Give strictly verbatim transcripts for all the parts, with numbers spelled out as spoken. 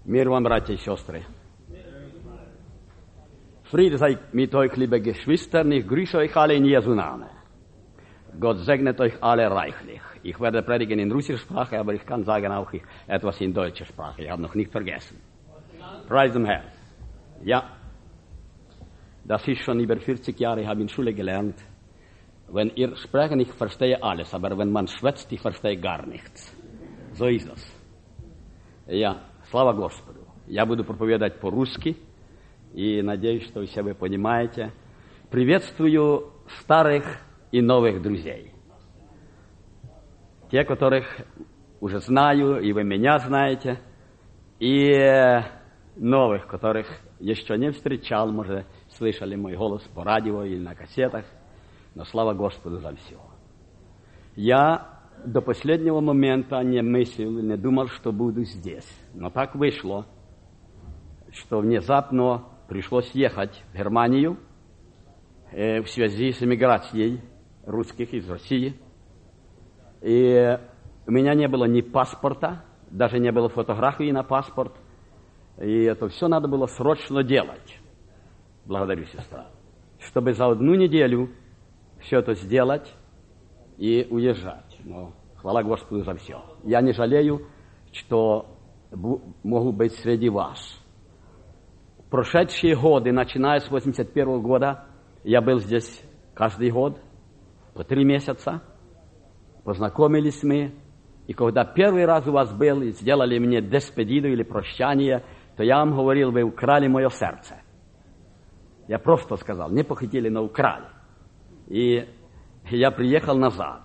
Мир вам, братья и сестры. Friede sei mit euch, liebe Geschwister. Ich grüße euch alle in Jesu Namen. Gott segnet euch alle reichlich. Ich werde predigen in russischer Sprache, aber ich kann sagen auch etwas in deutscher Sprache. Ich habe noch nicht vergessen. Preis dem Herrn. Ja, das ist schon über vierzig Jahre, ich habe in Schule gelernt. Wenn ihr sprechen, ich verstehe alles, aber wenn man schwätzt, ich verstehe gar nichts. So ist das. Ja, слава Господу. Я буду проповедовать по-русски, и надеюсь, что все вы понимаете. Приветствую старых и новых друзей. Те, которых уже знаю, и вы меня знаете, и новых, которых еще не встречал, может, слышали мой голос по радио или на кассетах, но слава Господу за все. Я до последнего момента не мыслил, не думал, что буду здесь. Но так вышло, что внезапно пришлось ехать в Германию э, в связи с эмиграцией русских из России. И у меня не было ни паспорта, даже не было фотографии на паспорт. И это все надо было срочно делать. Благодарю, сестра. Чтобы за одну неделю все это сделать и уезжать. Но хвала Господу за все. Я не жалею, что могу быть среди вас. В прошедшие годы, начиная с восемьдесят первого года, я был здесь каждый год, по три месяца. Познакомились мы. И когда первый раз у вас был, и сделали мне деспедиду или прощание, то я вам говорил, вы украли мое сердце. Я просто сказал, не похитили, но украли. И я приехал назад.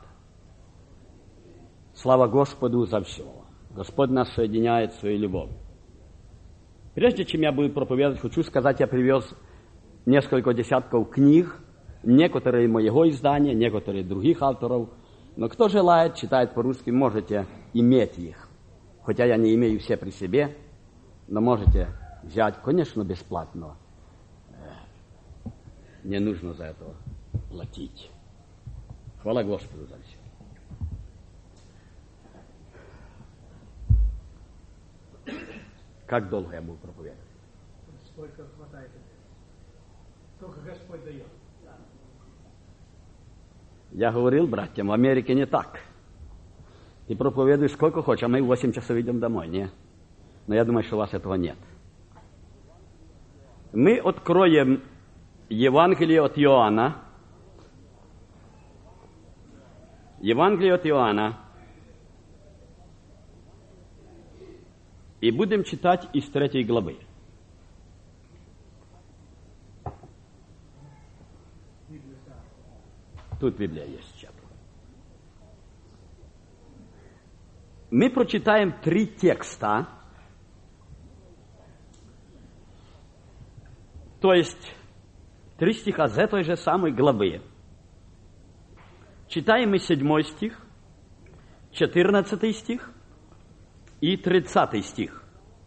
Слава Господу за все. Господь нас соединяет своей любовью. Прежде чем я буду проповедовать, хочу сказать, я привез несколько десятков книг, некоторые моего издания, некоторые других авторов. Но кто желает, читает по-русски, можете иметь их. Хотя я не имею все при себе, но можете взять, конечно, бесплатно. Не нужно за это платить. Хвала Господу за все. Как долго я буду проповедовать? Сколько хватает. Сколько Господь дает. Я говорил братьям, в Америке не так. Ты проповедуешь сколько хочешь, а мы в восемь часов идем домой, не? Но я думаю, что у вас этого нет. Мы откроем Евангелие от Иоанна. Евангелие от Иоанна. И будем читать из третьей главы. Тут Библия есть сейчас. Мы прочитаем три текста. То есть три стиха из этой же самой главы. Читаем мы седьмой стих, четырнадцатый стих и тридцатый стих.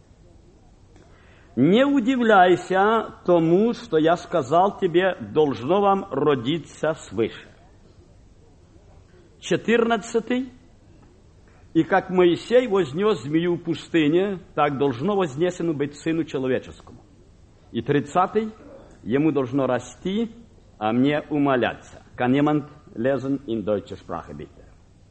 Не удивляйся тому, что я сказал тебе, должно вам родиться свыше. четырнадцатый. И как Моисей вознес змею в пустыне, так должно вознесено быть Сыну Человеческому. И тридцатый. Ему должно расти, а мне умоляться. Kann jemand lesen in deutscher Sprache, bitte?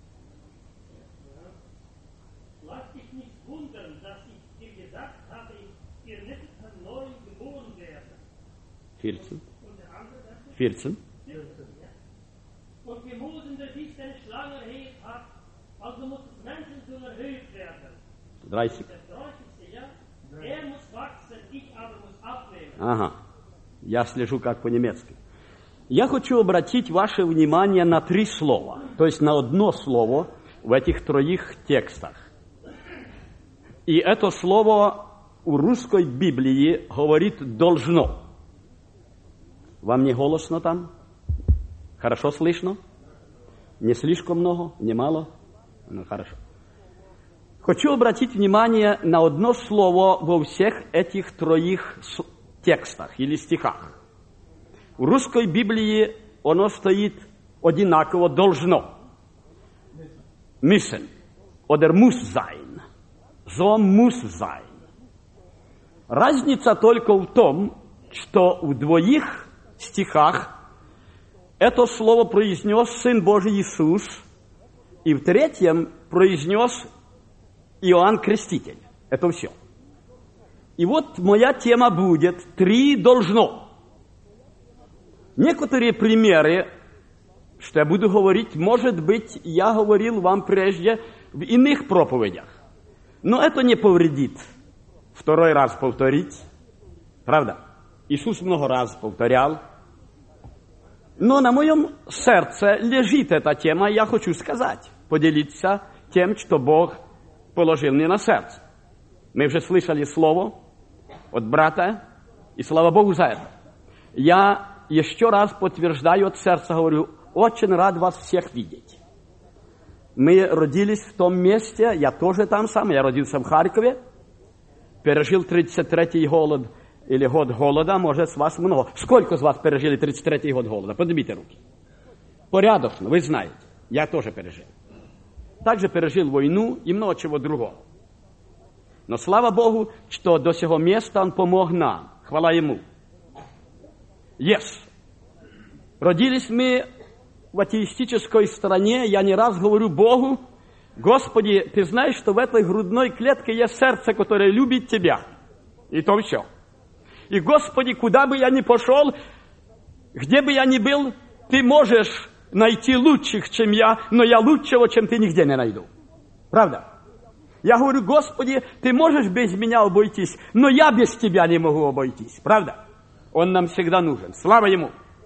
Lass dich nicht wundern, dass ich dir gesagt habe, ihr müsst von neuem geboren werden. vierzehn. Und der andere sagte, vierzehn. und wie Mose der sich seine Schlange erhöht hat, also muss das Menschensohn erhöht werden. dreißig. Das dreißigste Jahr, er muss wachsen, ich aber muss abnehmen. Ага. Я слежу как по-немецки. Я хочу обратить ваше внимание на три слова. То есть на одно слово в этих троих текстах. И это слово у русской Библии говорит «должно». Вам не голосно там? Хорошо слышно? Не слишком много? Не мало? Ну, хорошо. Хочу обратить внимание на одно слово во всех этих троих текстах или стихах. В русской Библии оно стоит одинаково «должно». Müssen. Oder muss sein. So muss sein. Разница только в том, что в двоих стихах это слово произнес Сын Божий Иисус, и в третьем произнес Иоанн Креститель. Это все. И вот моя тема будет «Три должно». Некоторые примеры, что я буду говорить, может быть, я говорил вам прежде в иных проповедях. Но это не повредит второй раз повторить. Правда? Иисус много раз повторял. Но на моем сердце лежит эта тема, и я хочу сказать, поделиться тем, что Бог положил мне на сердце. Мы уже слышали слово от брата, и слава Богу за это. Я еще раз подтверждаю от сердца, говорю, очень рад вас всех видеть. Мы родились в том месте, я тоже там сам, я родился в Харькове, пережил тридцать третий голод, или год голода, может, с вас много. Сколько из вас пережили тридцать третий год голода? Поднимите руки. Порядочно, вы знаете. Я тоже пережил. Также пережил войну и много чего другого. Но слава Богу, что до сего места Он помог нам. Хвала Ему. Yes. Родились мы в атеистической стране. Я не раз говорю Богу, Господи, Ты знаешь, что в этой грудной клетке есть сердце, которое любит Тебя. И то все. И, Господи, куда бы я ни пошел, где бы я ни был, Ты можешь найти лучших, чем я, но я лучшего, чем Ты, нигде не найду. Правда? Я говорю, Господи, Ты можешь без меня обойтись, но я без Тебя не могу обойтись. Правда? Он нам всегда нужен. Слава Ему.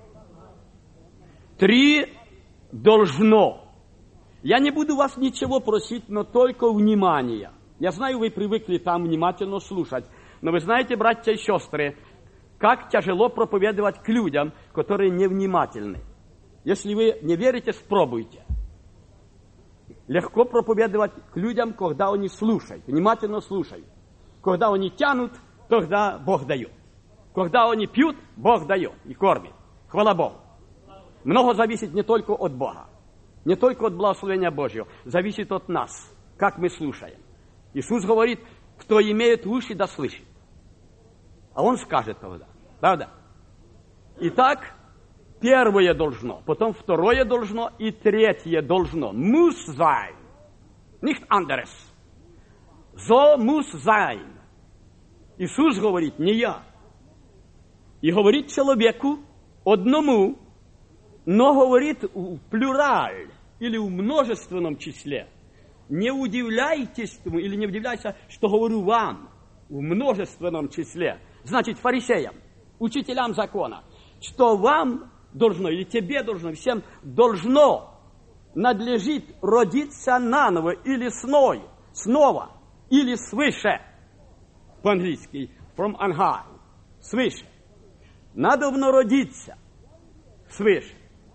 Три должно. Я не буду вас ничего просить, но только внимания. Я знаю, вы привыкли там внимательно слушать. Но вы знаете, братья и сестры, как тяжело проповедовать к людям, которые невнимательны. Если вы не верите, спробуйте. Легко проповедовать к людям, когда они слушают, внимательно слушают. Когда они тянут, тогда Бог дает. Когда они пьют, Бог дает и кормит. Хвала Богу. Много зависит не только от Бога, не только от благословения Божьего, зависит от нас, как мы слушаем. Иисус говорит, кто имеет уши, да слышит. А Он скажет тогда. Правда? Итак, первое должно, потом второе должно и третье должно. Muss sein. Nicht anderes. So muss sein. Иисус говорит, не я. И говорит человеку одному, но говорит в плюраль или в множественном числе. Не удивляйтесь или не удивляйся, что говорю вам в множественном числе. Значит, фарисеям, учителям закона, что вам должно, или тебе должно, всем должно, надлежит родиться наново или сной, снова, или свыше. По-английски, from on high, свыше. Надобно родиться свыше.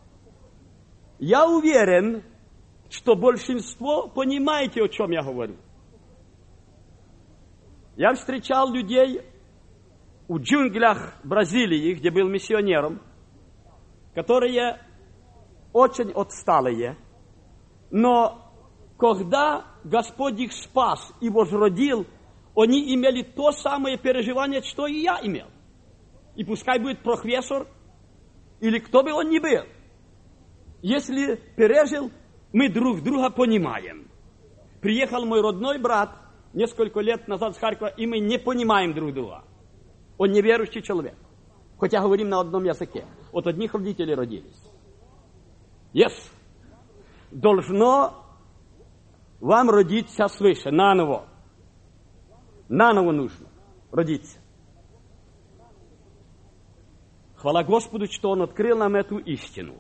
Я уверен, что большинство понимаете, о чем я говорю. Я встречал людей в джунглях Бразилии, где был миссионером, которые очень отсталые, но когда Господь их спас и возродил, они имели то самое переживание, что и я имел. И пускай будет профессор, или кто бы он ни был. Если пережил, мы друг друга понимаем. Приехал мой родной брат несколько лет назад с Харькова, и мы не понимаем друг друга. Он неверующий человек. Хотя говорим на одном языке. От одних родителей родились. Yes. Должно вам родиться свыше, наново. Наново нужно родиться. Хвала Господу, что Он открыл нам эту истину.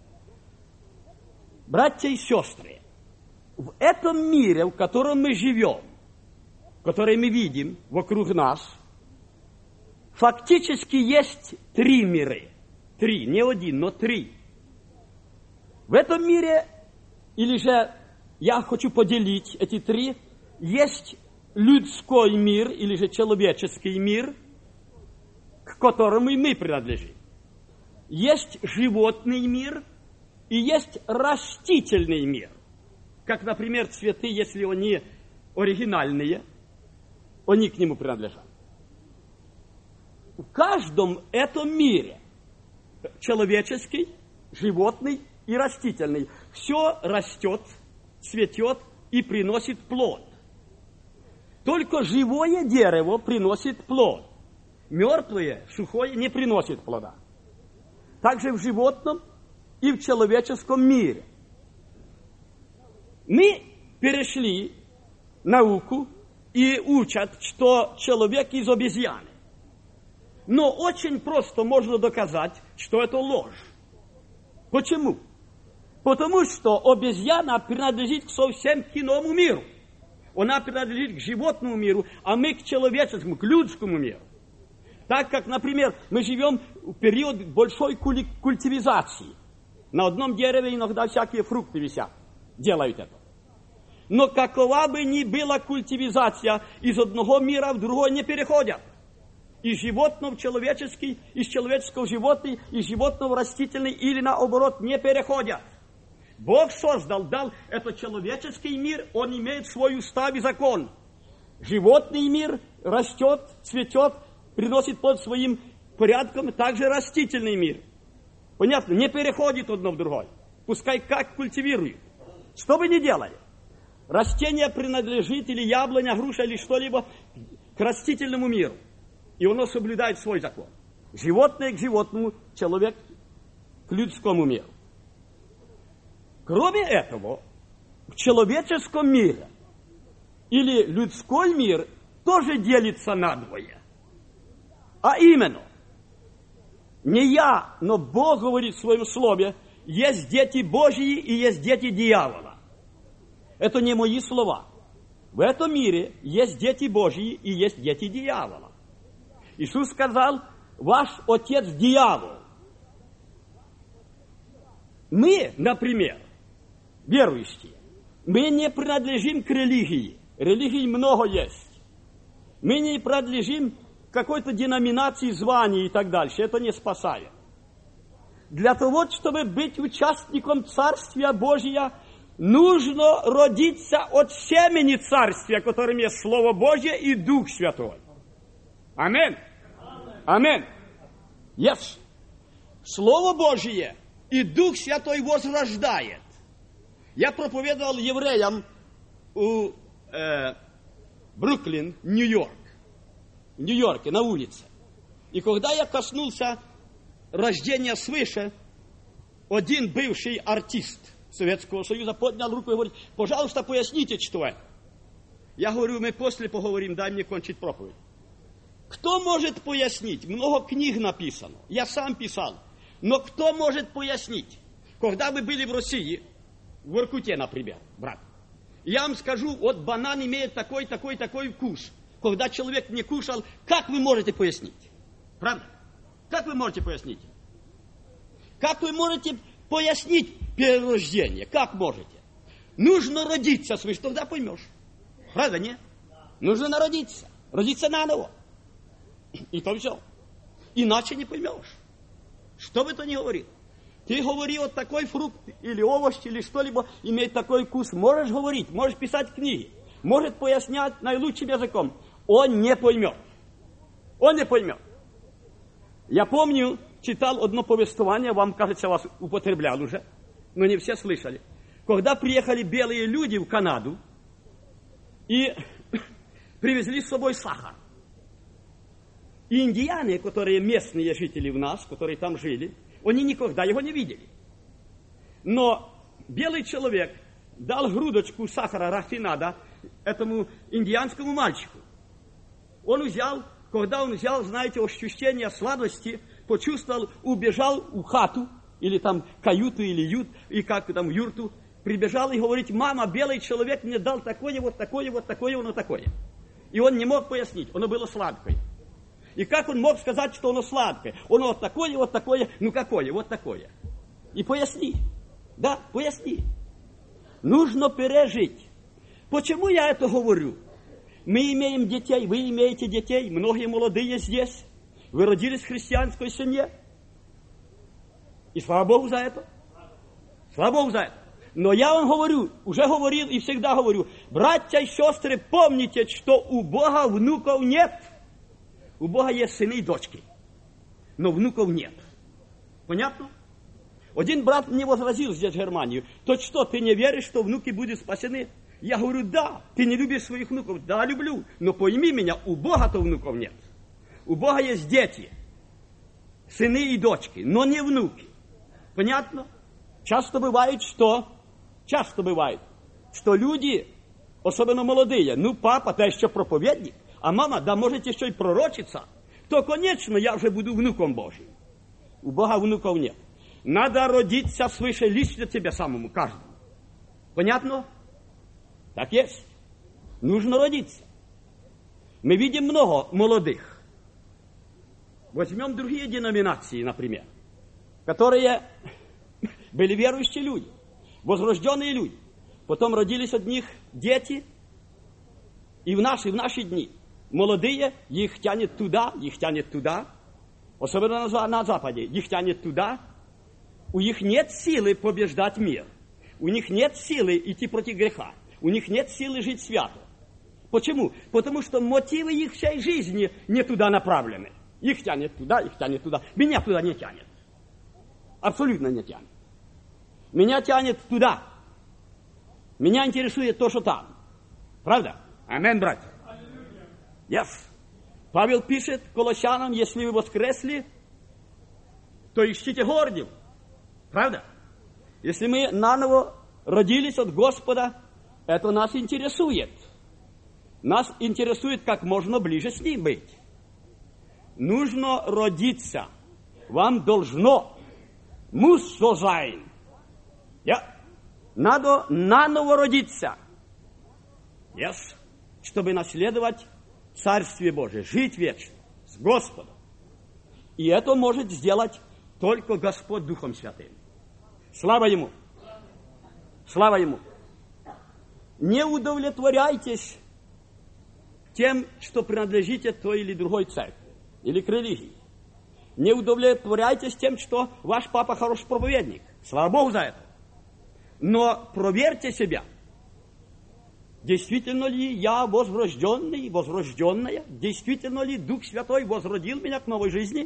Братья и сестры, в этом мире, в котором мы живем, который мы видим вокруг нас, фактически есть три мира. Три, не один, но три. В этом мире, или же я хочу поделить эти три, есть людской мир, или же человеческий мир, к которому и мы принадлежим. Есть животный мир и есть растительный мир. Как, например, цветы, если они оригинальные, они к нему принадлежат. в каждом этом мире, человеческий, животный и растительный, все растет, цветет и приносит плод. Только живое дерево приносит плод. Мертвое, сухое не приносит плода. Также в животном и в человеческом мире. Мы перешли науку и учат, что человек из обезьяны. Но очень просто можно доказать, что это ложь. Почему? Потому что обезьяна принадлежит к совсем иному миру. Она принадлежит к животному миру, а мы к человеческому, к людскому миру. Так как, например, мы живем в период большой культивизации. На одном дереве иногда всякие фрукты висят. Делают это. Но какова бы ни была культивизация, из одного мира в другой не переходят. Из животного в человеческий, из человеческого в животный, из животного в растительный или наоборот не переходят. Бог создал, дал этот человеческий мир, он имеет свой устав и закон. Животный мир растет, цветет, приносит под своим порядком, также растительный мир. Понятно? Не переходит одно в другое. Пускай как культивирует. Что бы ни делали. Растение принадлежит, или яблоня, груша, или что-либо, к растительному миру. И оно соблюдает свой закон. Животное к животному, человек к людскому миру. Кроме этого, в человеческом мире или людской мир тоже делится надвое. А именно, не я, но Бог говорит в своем слове, есть дети Божьи и есть дети дьявола. Это не мои слова. В этом мире есть дети Божьи и есть дети дьявола. Иисус сказал, ваш отец дьявол. Мы, например, верующие, мы не принадлежим к религии. Религий много есть. Мы не принадлежим к какой-то деноминации, званий и так дальше. Это не спасает. Для того, чтобы быть участником Царствия Божия, нужно родиться от семени Царствия, которым есть Слово Божье и Дух Святой. Аминь. Аминь. Yes. Слово Божье и Дух Святой возрождает. Я проповедовал евреям у э, Бруклин, Нью-Йорк. В Нью-Йорке, на улице. И когда я коснулся рождения свыше, один бывший артист Советского Союза поднял руку и говорит, пожалуйста, поясните, что это. Я говорю, мы после поговорим, дай мне кончить проповедь. Кто может пояснить? Много книг написано. Я сам писал. Но кто может пояснить? Когда вы были в России, в Воркуте, например, брат, я вам скажу, вот банан имеет такой, такой, такой вкус. Когда человек не кушал, как вы можете пояснить? Правда? Как вы можете пояснить? Как вы можете пояснить перерождение? Как можете? Нужно родиться свыше, тогда поймешь. Правда, нет? Нужно народиться. Родиться наново. И то все. Иначе не поймешь. Что бы то ни говорил. Ты говори, вот такой фрукт или овощ, или что-либо имеет такой вкус. Можешь говорить, можешь писать книги. Может пояснять наилучшим языком. Он не поймет. Он не поймет. Я помню, читал одно повествование, вам, кажется, вас употреблял уже, но не все слышали. Когда приехали белые люди в Канаду и привезли с собой сахар. И индиане, которые местные жители у нас, которые там жили, они никогда его не видели. Но белый человек дал грудочку сахара рафинада этому индианскому мальчику. Он взял, когда он взял, знаете, ощущение сладости, почувствовал, убежал в хату, или там каюту, или ют, и как там юрту, прибежал и говорит, мама, белый человек мне дал такое, вот такое, вот такое, оно такое. И он не мог пояснить, оно было сладкое. И как он мог сказать, что оно сладкое? Оно вот такое, вот такое, ну какое, вот такое. И поясни. Да, поясни. Нужно пережить. Почему я это говорю? Мы имеем детей, вы имеете детей, многие молодые здесь. Вы родились в христианской семье. И слава Богу за это. Слава Богу за это. Но я вам говорю, уже говорил и всегда говорю, братья и сестры, помните, что у Бога внуков нет. У Бога есть сыны и дочки. но внуков нет. Понятно? Один брат мне возразил здесь в Германии: то что, ты не веришь, что внуки будут спасены? Я говорю: да, ты не любишь своих внуков. Да, люблю, но пойми меня, у Бога-то внуков нет. У Бога есть дети, сыны и дочки, но не внуки. Понятно? Часто бывает, что, часто бывает, что люди, особенно молодые, ну, папа, ты еще проповедник, а мама, да, может, еще и пророчица, то, конечно, я уже буду внуком Божьим. У Бога внуков нет. Надо родиться свыше лично тебе самому, каждому. Понятно? Так есть. Нужно родиться. Мы видим много молодых. Возьмем другие деноминации, например, которые были верующие люди, возрожденные люди. Потом родились от них дети, и в наши, в наши дни молодые, их тянет туда, их тянет туда, особенно на, на Западе, их тянет туда. У них нет силы побеждать мир. У них нет силы идти против греха. У них нет силы жить свято. Почему? Потому что мотивы их всей жизни не туда направлены. Их тянет туда, их тянет туда. Меня туда не тянет. Абсолютно не тянет. Меня тянет туда. Меня интересует то, что там. Правда? Аминь, братья. Yes. Павел пишет Колоссянам: если вы воскресли, то ищите гордил. Правда? Если мы наново родились от Господа, это нас интересует. Нас интересует, как можно ближе с Ним быть. Нужно родиться. Вам должно. Muss so sein. Ja. Надо наново родиться. Yes. Чтобы наследовать Царствие Божие, жить вечно с Господом. И это может сделать только Господь Духом Святым. Слава Ему! Слава Ему! Не удовлетворяйтесь тем, что принадлежите той или другой церкви, или к религии. Не удовлетворяйтесь тем, что ваш папа хороший проповедник. Слава Богу за это. Но проверьте себя. Действительно ли я возрожденный, возрожденная? Действительно ли Дух Святой возродил меня к новой жизни?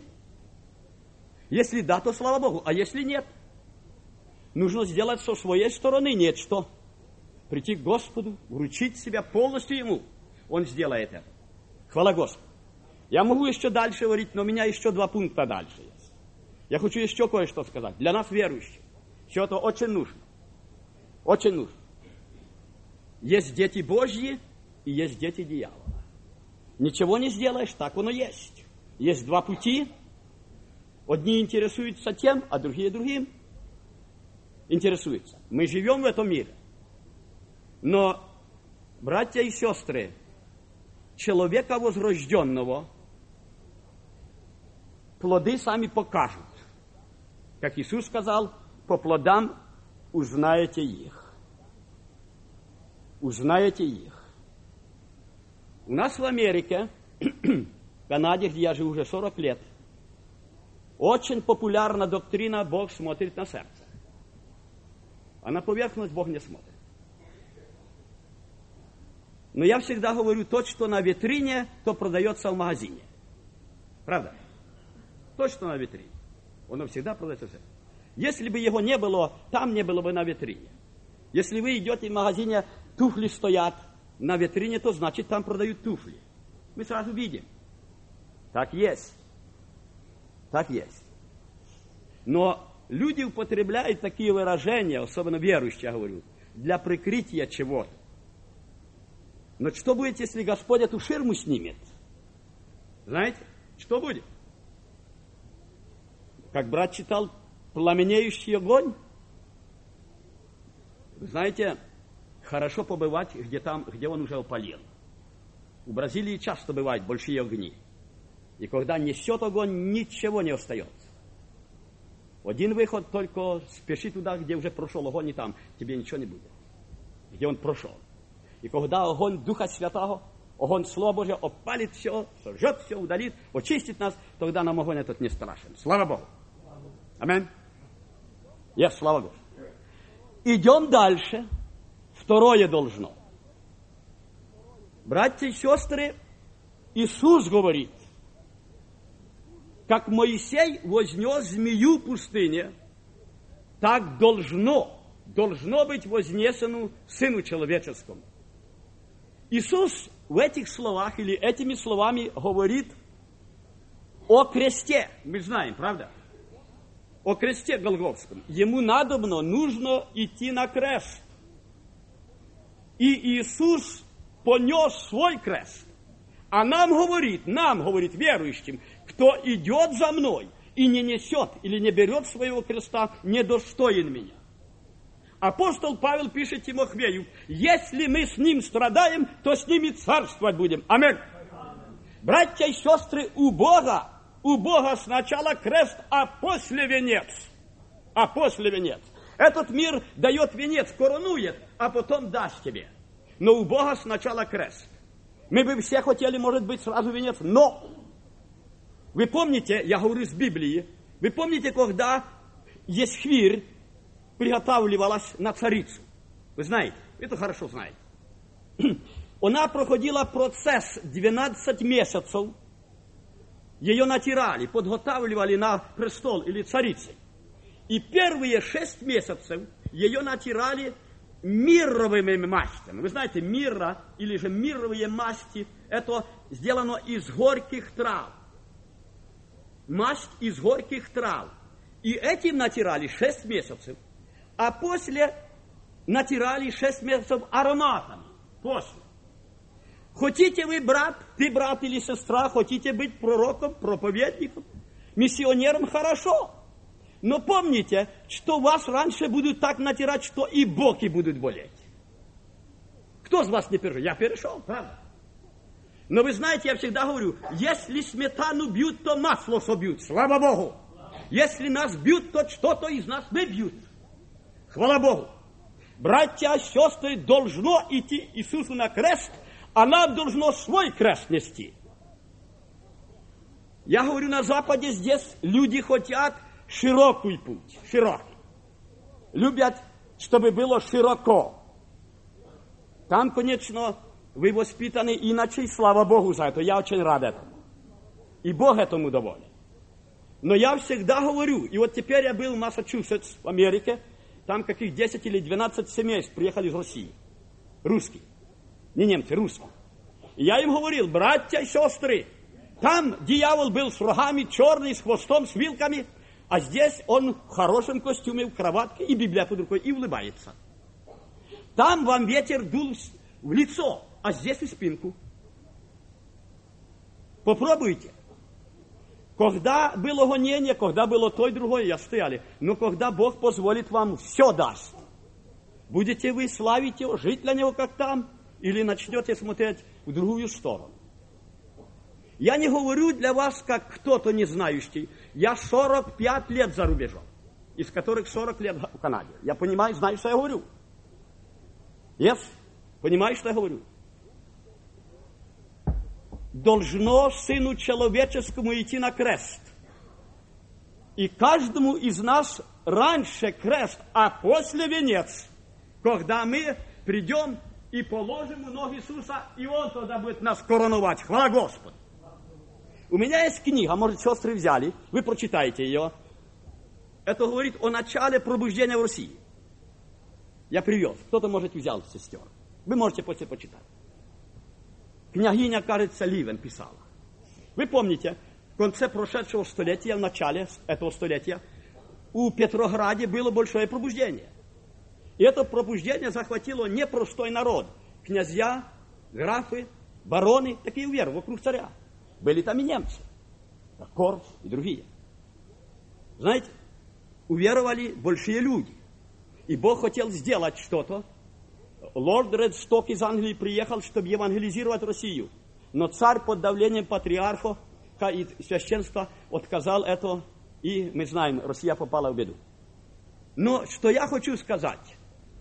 Если да, то слава Богу. А если нет, нужно сделать со своей стороны нечто. Прийти к Господу, вручить себя полностью Ему. Он сделает это. Хвала Господу. Я могу еще дальше говорить, но у меня еще два пункта дальше есть. Я хочу еще кое-что сказать. Для нас, верующих, все это очень нужно. Очень нужно. Есть дети Божьи и есть дети дьявола. Ничего не сделаешь, так оно есть. Есть два пути. Одни интересуются тем, а другие другим интересуются. Мы живем в этом мире. Но, братья и сестры, человека возрожденного плоды сами покажут. Как Иисус сказал, по плодам узнаете их. Узнаете их. У нас в Америке, в Канаде, где я живу уже сорок лет, очень популярна доктрина «Бог смотрит на сердце». А на поверхность Бог не смотрит. Но я всегда говорю, то, что на витрине, то продается в магазине. Правда? То, что на витрине. Оно всегда продается в сердце. Если бы его не было, там не было бы на витрине. Если вы идете в магазине, туфли стоят на витрине, то значит там продают туфли. Мы сразу видим. Так есть. Так есть. Но люди употребляют такие выражения, особенно верующие, я говорю, для прикрытия чего-то. Но что будет, если Господь эту ширму снимет? Знаете, что будет? Как брат читал, пламенеющий огонь. Вы знаете, хорошо побывать, где там, где он уже опалил. В Бразилии часто бывают большие огни. И когда несет огонь, ничего не остается. Один выход, только спеши туда, где уже прошел огонь, и там тебе ничего не будет. Где он прошел. И когда огонь Духа Святого, огонь Слова Божьего опалит все, сожжет все, удалит, очистит нас, тогда нам огонь этот не страшен. Слава Богу. Аминь. Я, слава Богу. Идем дальше. Второе должно. Братья и сестры, Иисус говорит, как Моисей вознес змею в пустыне, так должно, должно быть вознесено Сыну Человеческому. Иисус в этих словах или этими словами говорит о кресте. Мы знаем, правда? О кресте Голгофском. Ему надобно, нужно идти на крест. И Иисус понес свой крест. А нам говорит, нам говорит верующим, кто идет за мной и не несет или не берет своего креста, недостоин меня. Апостол Павел пишет Тимофею, если мы с ним страдаем, то с ними царствовать будем. Аминь. Братья и сестры, у Бога, у Бога сначала крест, а после венец. А после венец. Этот мир дает венец, коронует, а потом даст тебе. Но у Бога сначала крест. Мы бы все хотели, может быть, сразу венец, но вы помните, я говорю с Библии, вы помните, когда Есхвир приготавливалась на царицу? Вы знаете, вы это хорошо знаете. Она проходила процесс двенадцать месяцев, ее натирали, подготавливали на престол или царицей. И первые шесть месяцев ее натирали мирровыми мастями. Вы знаете, мирра или же мирровые масти, это сделано из горьких трав. Масть из горьких трав. И этим натирали шесть месяцев. А после натирали шесть месяцев ароматами. После. Хотите вы, брат, ты брат или сестра, хотите быть пророком, проповедником, миссионером, хорошо. Но помните, что вас раньше будут так натирать, что и боки будут болеть. Кто из вас не перешел? Я перешел, правда? Но вы знаете, я всегда говорю, если сметану бьют, то масло собьют. Слава Богу! Если нас бьют, то что-то из нас не бьют. Хвала Богу! Братья и сестры, должно идти Иисусу на крест, а нам должно свой крест нести. Я говорю, на Западе здесь люди хотят широкий путь, широкий. Любят, чтобы было широко. Там, конечно, вы воспитаны иначе, и слава Богу за это. Я очень рад этому. И Бог этому доволен. Но я всегда говорю, и вот теперь я был в Массачусетс, в Америке, там каких десять или двенадцать семейств приехали из России. Русские. Не немцы, русские. И я им говорил, братья и сестры, там дьявол был с рогами, черный, с хвостом, с вилками, а здесь он в хорошем костюме, в кроватке, и Библия под рукой, и улыбается. Там вам ветер дул в лицо, а здесь и спинку. Попробуйте. Когда было гонение, когда было то и другое, я стояли. Но когда Бог позволит вам, все даст. Будете вы славить Его, жить для Него, как там, или начнете смотреть в другую сторону. Я не говорю для вас, как кто-то не знающий. Я сорок пять лет за рубежом, из которых сорок лет в Канаде. Я понимаю, знаю, что я говорю. Yes? Понимаешь, что я говорю? Должно Сыну Человеческому идти на крест. И каждому из нас раньше крест, а после венец. Когда мы придем и положим у ног Иисуса, и Он тогда будет нас короновать. Хвала Господу! У меня есть книга, может, сестры взяли, вы прочитаете ее. Это говорит о начале пробуждения в России. Я привез, кто-то, может, взял сестер. Вы можете после почитать. Княгиня, кажется, Ливен писала. Вы помните, в конце прошедшего столетия, в начале этого столетия, у Петрограде было большое пробуждение. И это пробуждение захватило непростой народ. Князья, графы, бароны, такие уверы вокруг царя. Были там и немцы, Корф и другие. Знаете, уверовали большие люди. И Бог хотел сделать что-то. Лорд Редсток из Англии приехал, чтобы евангелизировать Россию. Но царь под давлением патриарха и священства отказал это. И мы знаем, Россия попала в беду. Но что я хочу сказать.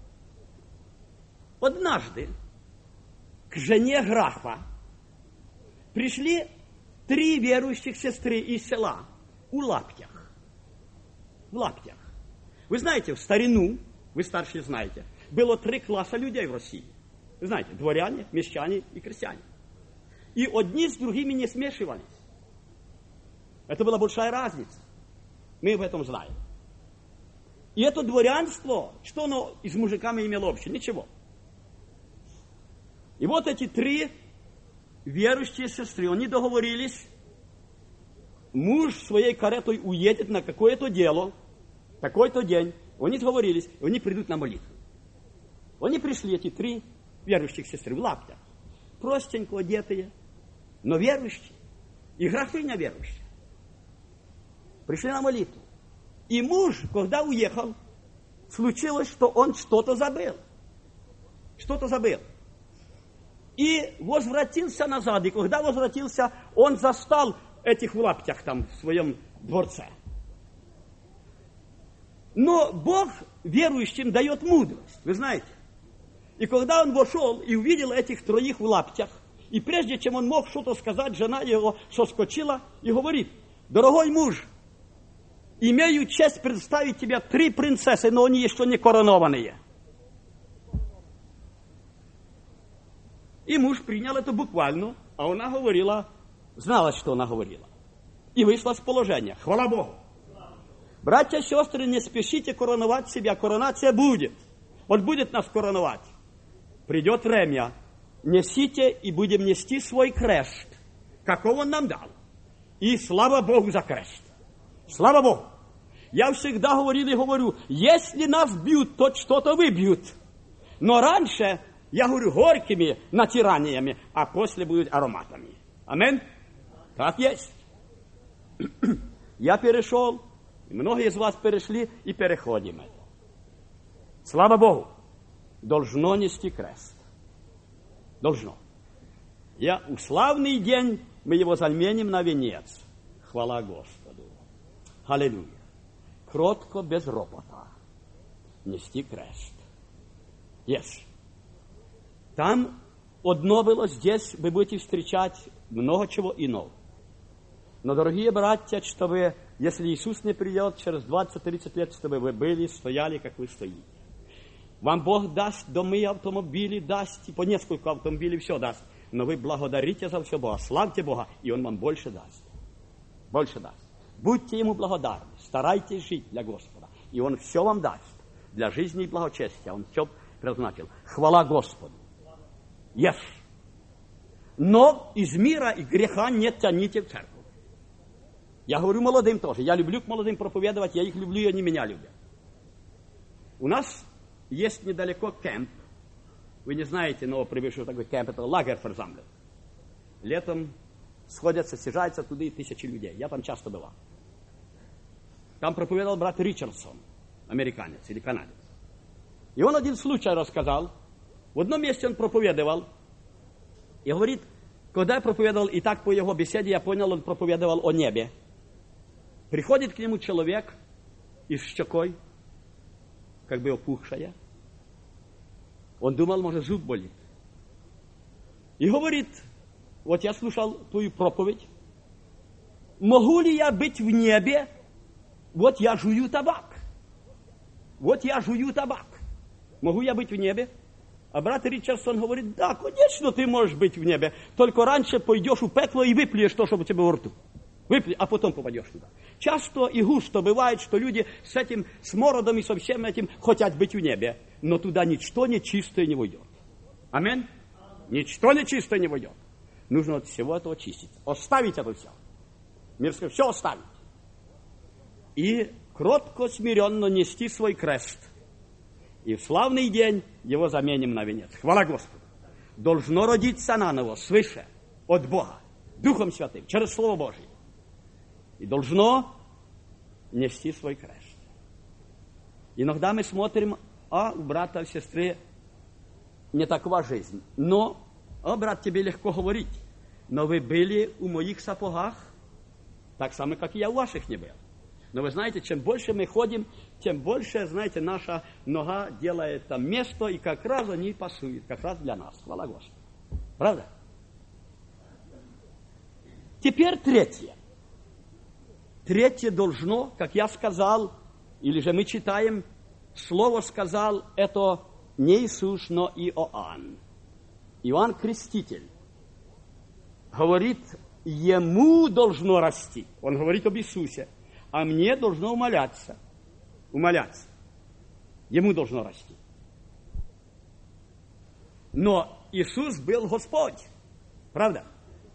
Однажды к жене графа пришли три верующих сестры из села у лаптях. В лаптях. Вы знаете, в старину, вы старшие знаете, было три класса людей в России. Вы знаете, дворяне, мещане и крестьяне. И одни с другими не смешивались. Это была большая разница. Мы об этом знаем. И это дворянство, что оно и с мужиками имело общее? Ничего. И вот эти три верующие сестры, они договорились, муж своей каретой уедет на какое-то дело, такой-то день. Они договорились, и они придут на молитву. Они пришли, эти три верующих сестры, в лаптях. Простенько одетые, но верующие. И графиня верующая. Пришли на молитву. И муж, когда уехал, случилось, что он что-то забыл. Что-то забыл. И возвратился назад. И когда возвратился, он застал этих в лаптях там в своем дворце. Но Бог верующим дает мудрость, вы знаете. И когда он вошел и увидел этих троих в лаптях, и прежде чем он мог что-то сказать, жена его соскочила и говорит: дорогой муж, имею честь представить тебе три принцессы, но они еще не коронованные. И муж принял это буквально, а она говорила, знала, что она говорила. И вышла с положения. Хвала Богу. Братья и сестры, не спешите короновать себя. Коронация будет. Он будет нас короновать. Придет время. Несите и будем нести свой крест, каков он нам дал. И слава Богу за крест. Слава Богу. Я всегда говорил и говорю, если нас бьют, то что-то выбьют. Но раньше, я говорю, горькими натираниями, а после будут ароматами. Аминь. Так есть. Я перешел, и многие из вас перешли и переходим это. Слава Богу. Должно нести крест. Должно. Я у славный день, мы его заменим на венец. Хвала Господу. Аллилуйя. Кротко, без ропота. Нести крест. Есть. Там одно было, здесь вы будете встречать много чего иного. Но, дорогие братья, чтобы, если Иисус не придет через двадцать-тридцать лет, чтобы вы были, стояли, как вы стоите. Вам Бог даст дома, автомобили, даст, по несколько автомобилей, все даст. Но вы благодарите за все Бога, славьте Бога, и Он вам больше даст. Больше даст. Будьте Ему благодарны, старайтесь жить для Господа, и Он все вам даст. Для жизни и благочестия Он все предназначил. Хвала Господу. Yes. Но из мира и греха не тяните в церковь. Я говорю молодым тоже. Я люблю к молодым проповедовать, я их люблю, и они меня любят. У нас есть недалеко кемп. Вы не знаете, но прибывший такой кемп, это лагерь ферзамлет. Летом сходятся, съезжаются туда и тысячи людей. Я там часто бывал. Там проповедовал брат Ричардсон, американец или канадец. И он один случай рассказал. В одном месте он проповедовал. И говорит, когда я проповедовал, и так по его беседе я понял, он проповедовал о небе. Приходит к нему человек и с щекой, как бы опухшая. Он думал, может, зуб болит. И говорит, вот я слушал твою проповедь. Могу ли я быть в небе? Вот я жую табак. Вот я жую табак. Могу я быть в небе? А брат Ричардсон говорит, да, конечно, ты можешь быть в небе. Только раньше пойдешь в пекло и выплюешь то, что у тебя во рту. Выпли, а потом попадешь туда. Часто и густо бывает, что люди с этим смородом и со всем этим хотят быть в небе. Но туда ничто нечистое не войдет. Аминь. Ничто нечистое не войдет. Нужно от всего этого чистить. Оставить это все. Мирское все оставить. И кротко, смиренно нести свой крест. И в славный день его заменим на венец. Хвала Господу. Должно родиться наново, свыше, от Бога, Духом Святым, через Слово Божие. И должно нести свой крест. Иногда мы смотрим, а у брата, у сестры не такова жизнь. Но, а, брат, тебе легко говорить, но вы были у моих сапогах, так само, как и я у ваших не был. Но вы знаете, чем больше мы ходим, тем больше, знаете, наша нога делает там место, и как раз они пасуют, как раз для нас. Хвала Господу. Правда? Теперь третье. Третье должно, как я сказал, или же мы читаем, слово сказал, это не Иисус, но Иоанн. Иоанн Креститель говорит ему должно расти. Он говорит об Иисусе. А мне должно умоляться. Умоляться. Ему должно расти. Но Иисус был Господь. Правда?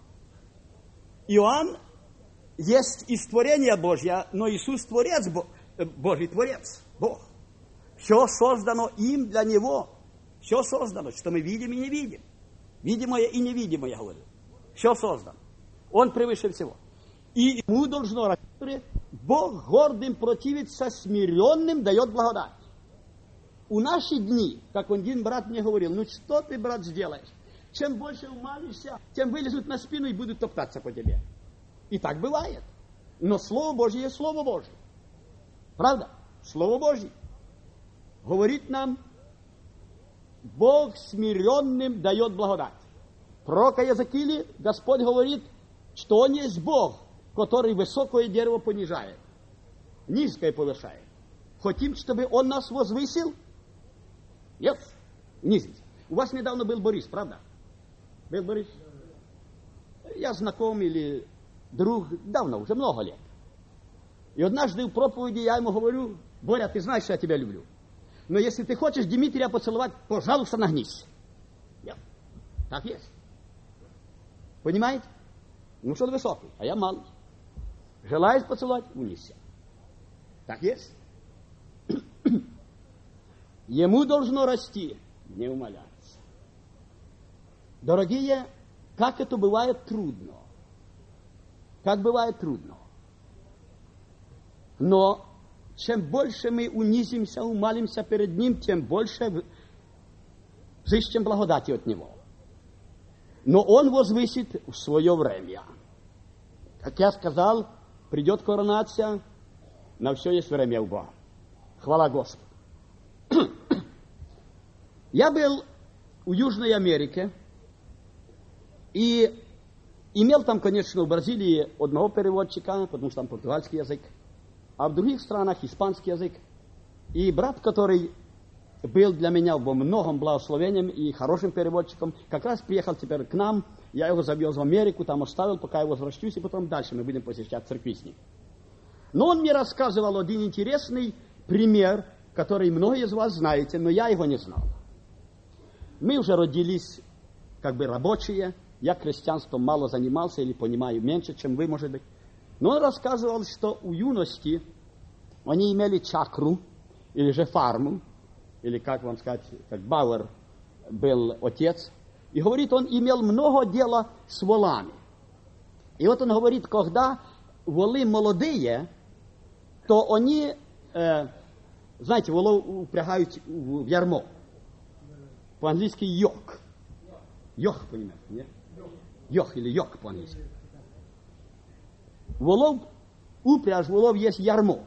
Иоанн есть из творения Божьего, но Иисус Творец, Божий Творец, Бог. Все создано им для Него. Все создано, что мы видим и не видим. Видимое и невидимое, я говорю. Все создано. Он превыше всего. И ему должно расти. Бог гордым противится, смиренным дает благодать. У наши дни, как один брат мне говорил, ну что ты, брат, сделаешь? Чем больше умалишься, тем вылезут на спину и будут топтаться по тебе. И так бывает. Но Слово Божье есть Слово Божье. Правда? Слово Божье. Говорит нам, Бог смиренным дает благодать. Пророка Иезекииля Господь говорит, что Он есть Бог, который высокое дерево понижает, низкое повышает. Хотим, чтобы Он нас возвысил? Нет, низить. У вас недавно был Борис, правда? Был Борис? Я знаком или друг давно, уже много лет. И однажды в проповеди я ему говорю, Боря, ты знаешь, что я тебя люблю. Но если ты хочешь Дмитрия поцеловать, пожалуйста, нагнись. Нет. Так есть. Понимаете? Ну, что он высокий, а я малый. Желаешь поцеловать, унися. Так есть. Ему должно расти, не умоляться. Дорогие, как это бывает трудно. Как бывает трудно. Но чем больше мы унизимся, умалимся перед Ним, тем больше взыщем благодати от Него. Но Он возвысит в свое время. Как я сказал, придет коронация, на все есть время у Бога. Хвала Господу. Я был в Южной Америке и имел там, конечно, в Бразилии одного переводчика, потому что там португальский язык, а в других странах испанский язык. И брат, который был для меня во многом благословением и хорошим переводчиком, как раз приехал теперь к нам, я его завез в Америку, там оставил, пока я возвращусь, и потом дальше мы будем посещать церкви с ним. Но он мне рассказывал один интересный пример, который многие из вас знаете, но я его не знал. Мы уже родились как бы рабочие, я крестьянством мало занимался или понимаю меньше, чем вы, может быть. Но он рассказывал, что у юности они имели чакру, или же фарму, или как вам сказать, как Бауэр был отец. И говорит, он имел много дела с волами. И вот он говорит, когда волы молодые, то они, э, знаете, волов упрягают в ярмо. По-английски йок. Йох, понимаете, нет? Йох или йок по-английски. Волов, упряжь волов есть ярмо.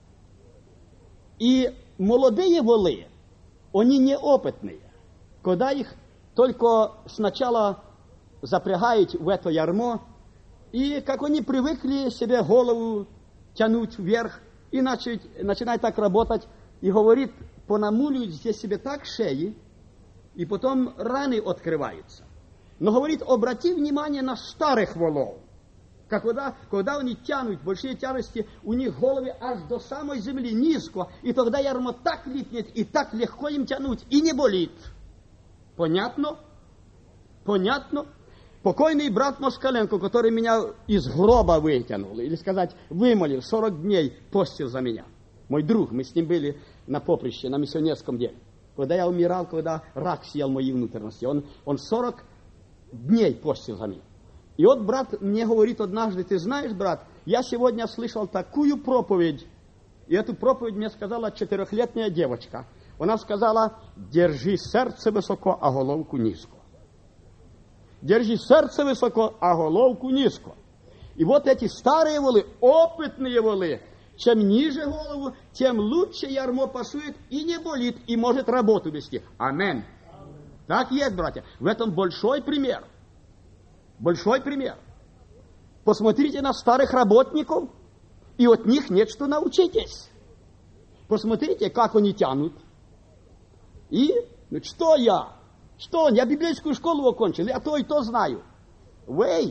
И молодые волы, они неопытные. Когда их только сначала запрягают в это ярмо, и как они привыкли себе голову тянуть вверх, и начать, начинают так работать, и говорит, понамуливают здесь себе так шеи, и потом раны открываются. Но говорит, обрати внимание на старых волов. Как когда, когда они тянут большие тяжести, у них головы аж до самой земли низко, и тогда ярмо так липнет, и так легко им тянуть, и не болит. Понятно? Понятно? Покойный брат Москаленко, который меня из гроба вытянул, или сказать, вымолил, сорок дней постил за меня. Мой друг, мы с ним были на поприще, на миссионерском деле. Когда я умирал, когда рак съел мои внутренности, он, он сорок дней постил за меня. И вот брат мне говорит однажды, ты знаешь, брат, я сегодня слышал такую проповедь, и эту проповедь мне сказала четырехлетняя девочка. Она сказала, держи сердце высоко, а головку низко. Держи сердце высоко, а головку низко. И вот эти старые волы, опытные волы, чем ниже голову, тем лучше ярмо пасует и не болит, и может работу вести. Аминь. Так есть, братья. В этом большой пример. Большой пример. Посмотрите на старых работников, и от них нечто научитесь. Посмотрите, как они тянут. И, ну что я? Что? Я библейскую школу окончил, я то и то знаю. Wait.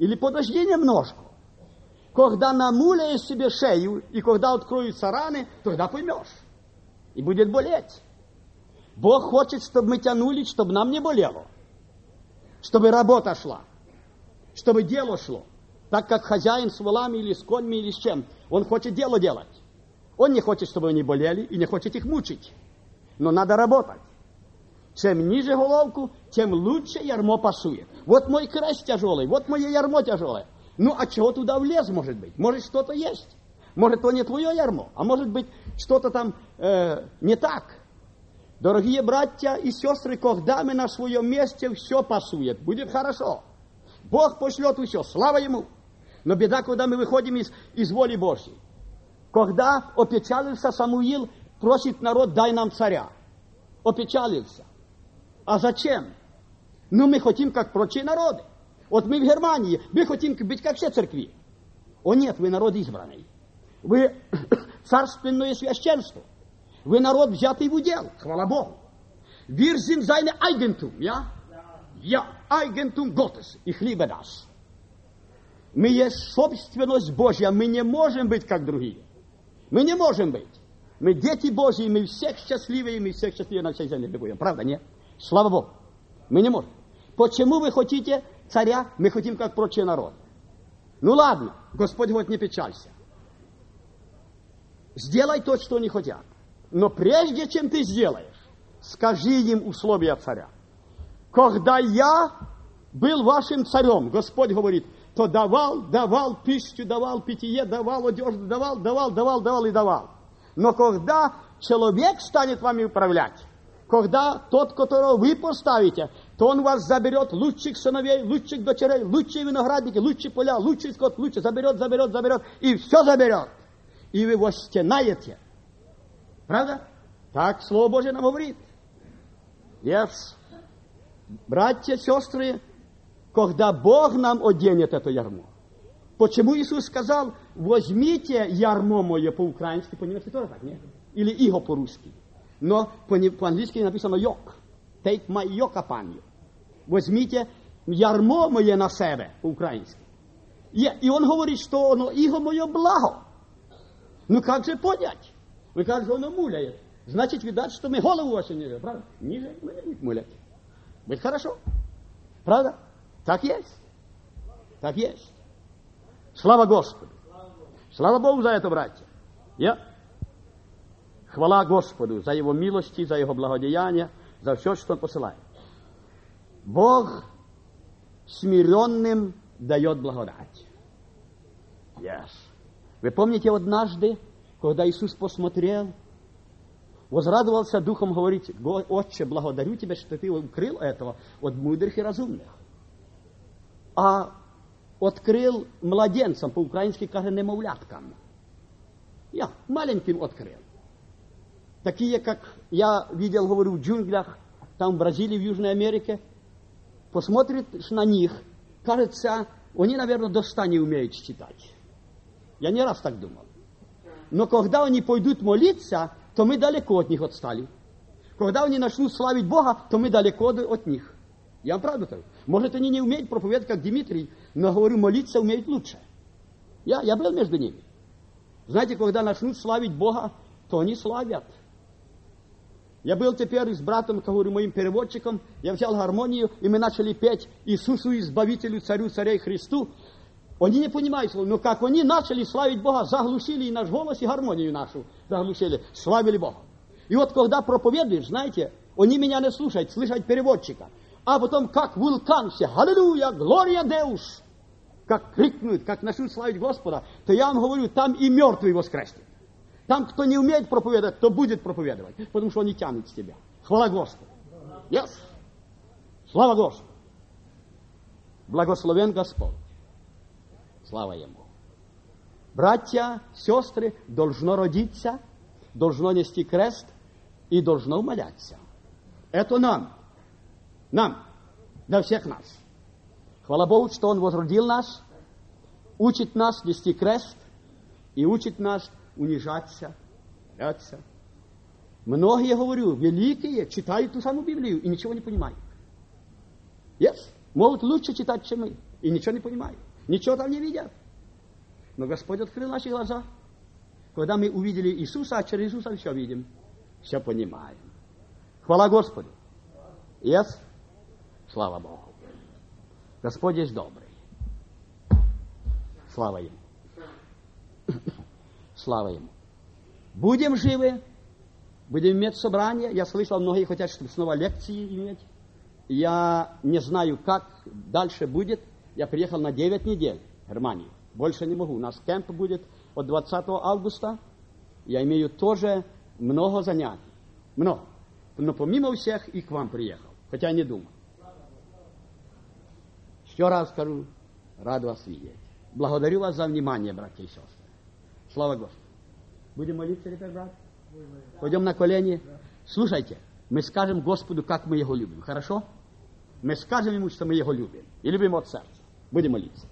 Или подожди немножко. Когда намуляешь себе шею, и когда откроются раны, тогда поймешь. И будет болеть. Бог хочет, чтобы мы тянули, чтобы нам не болело. Чтобы работа шла. Чтобы дело шло. Так как хозяин с волами или с коньми или с чем. Он хочет дело делать. Он не хочет, чтобы они болели, и не хочет их мучить. Но надо работать. Чем ниже головку, тем лучше ярмо пасует. Вот мой крест тяжелый, вот мое ярмо тяжелое. Ну, а чего туда влез, может быть? Может, что-то есть. Может, то не твое ярмо, а может быть, что-то там э, не так. Дорогие братья и сестры, когда мы на своем месте, все пасует. Будет хорошо. Бог пошлет все, слава Ему. Но беда, когда мы выходим из, из воли Божьей. Когда опечалился Самуил, просит народ, дай нам царя. Опечалился. А зачем? Ну, мы хотим, как прочие народы. Вот мы в Германии, мы хотим быть, как все церкви. О нет, вы народ избранный. Вы царственное священство. Вы народ, взятый в удел. Хвала Богу. Wir sind seine Eigentum, ja? Ja, Eigentum Gottes. Ich liebe das. Мы есть собственность Божья. Мы не можем быть, как другие. Мы не можем быть. Мы дети Божьи, мы всех счастливые, мы всех счастливые на всей земле будем. Правда, нет? Слава Богу. Мы не можем. Почему вы хотите царя? Мы хотим, как прочие народы. Ну ладно, Господь говорит, не печалься. Сделай то, что они хотят. Но прежде чем ты сделаешь, скажи им условия царя. Когда я был вашим царем, Господь говорит, то давал, давал пищу, давал питье, давал одежду, давал, давал, давал, давал и давал. Но когда человек станет вами управлять, когда тот, которого вы поставите, то он вас заберет лучших сыновей, лучших дочерей, лучшие виноградники, лучшие поля, лучший скот, лучше заберет, заберет, заберет, и все заберет. И вы его стенаете. Правда? Так Слово Божие нам говорит. Yes. Братья, сестры, когда Бог нам оденет это ярмо. Почему Иисус сказал, возьмите ярмо мое по-украински, по-немецки тоже так, нет? Или иго по-русски. Но по-английски написано йок. Take my yoke upon you. Возьмите ярмо мое на себе, по-украински. И, и он говорит, что оно иго мое благо. Ну как же понять? Вы кажете, оно муляет. Значит, видать, что мы голову вашу ниже, правда? Ниже мы не будем мулять. Будет хорошо. Правда? Так есть. Так есть. Слава Господу. Слава Богу за это, братья. Я. Хвала Господу за Его милости, за Его благодеяния, за все, что Он посылает. Бог смиренным дает благодать. Yes. Вы помните однажды, когда Иисус посмотрел, возрадовался духом, говорит, Отче, благодарю Тебя, что Ты укрыл этого от мудрых и разумных. А открыл младенцам, по-украински каже, немовляткам. Я маленьким открыл. Такие, как я видел, говорю, в джунглях, там в Бразилии, в Южной Америке. Посмотришь на них, кажется, они, наверное, до ста не умеют читать. Я не раз так думал. Но когда они пойдут молиться, то мы далеко от них отстали. Когда они начнут славить Бога, то мы далеко от них. Я вам правду говорю. Может, они не умеют проповедовать, как Дмитрий, но, говорю, молиться умеют лучше. Я, я был между ними. Знаете, когда начнут славить Бога, то они славят. Я был теперь с братом, говорю, моим переводчиком, я взял гармонию, и мы начали петь Иисусу, Избавителю, Царю, Царей Христу. Они не понимают слова, но как они начали славить Бога, заглушили и наш голос, и гармонию нашу заглушили, славили Бога. И вот когда проповедуешь, знаете, они меня не слушают, слышат переводчика. А потом, как вулкан все, аллилуйя, глория Деус, как крикнут, как начнут славить Господа, то я вам говорю, там и мертвый воскреснет. Там, кто не умеет проповедовать, то будет проповедовать, потому что он не тянет с тебя. Хвала Господу. Yes. Слава Господу. Благословен Господь. Слава Ему. Братья, сестры, должно родиться, должно нести крест и должно умоляться. Это нам. Нам. Для всех нас. Хвала Богу, что Он возродил нас, учит нас нести крест и учит нас унижаться, ляться. Многие, говорю, великие, читают ту самую Библию и ничего не понимают. Yes. Могут лучше читать, чем мы, и ничего не понимают. Ничего там не видят. Но Господь открыл наши глаза. Когда мы увидели Иисуса, а через Иисуса все видим, все понимаем. Хвала Господу. Yes? Слава Богу. Господь есть добрый. Слава Ему. Слава Ему. Будем живы, будем иметь собрание. Я слышал, многие хотят, чтобы снова лекции иметь. Я не знаю, как дальше будет. Я приехал на девять недель в Германию. Больше не могу. У нас кемп будет от двадцатого августа. Я имею тоже много занятий. Много. Но помимо всех и к вам приехал. Хотя не думал. Еще раз скажу, рад вас видеть. Благодарю вас за внимание, братья и сестры. Слава Господу. Будем молиться теперь, брат? Пойдем на колени. Слушайте, мы скажем Господу, как мы Его любим. Хорошо? Мы скажем Ему, что мы Его любим. И любим от сердца. Будем молиться.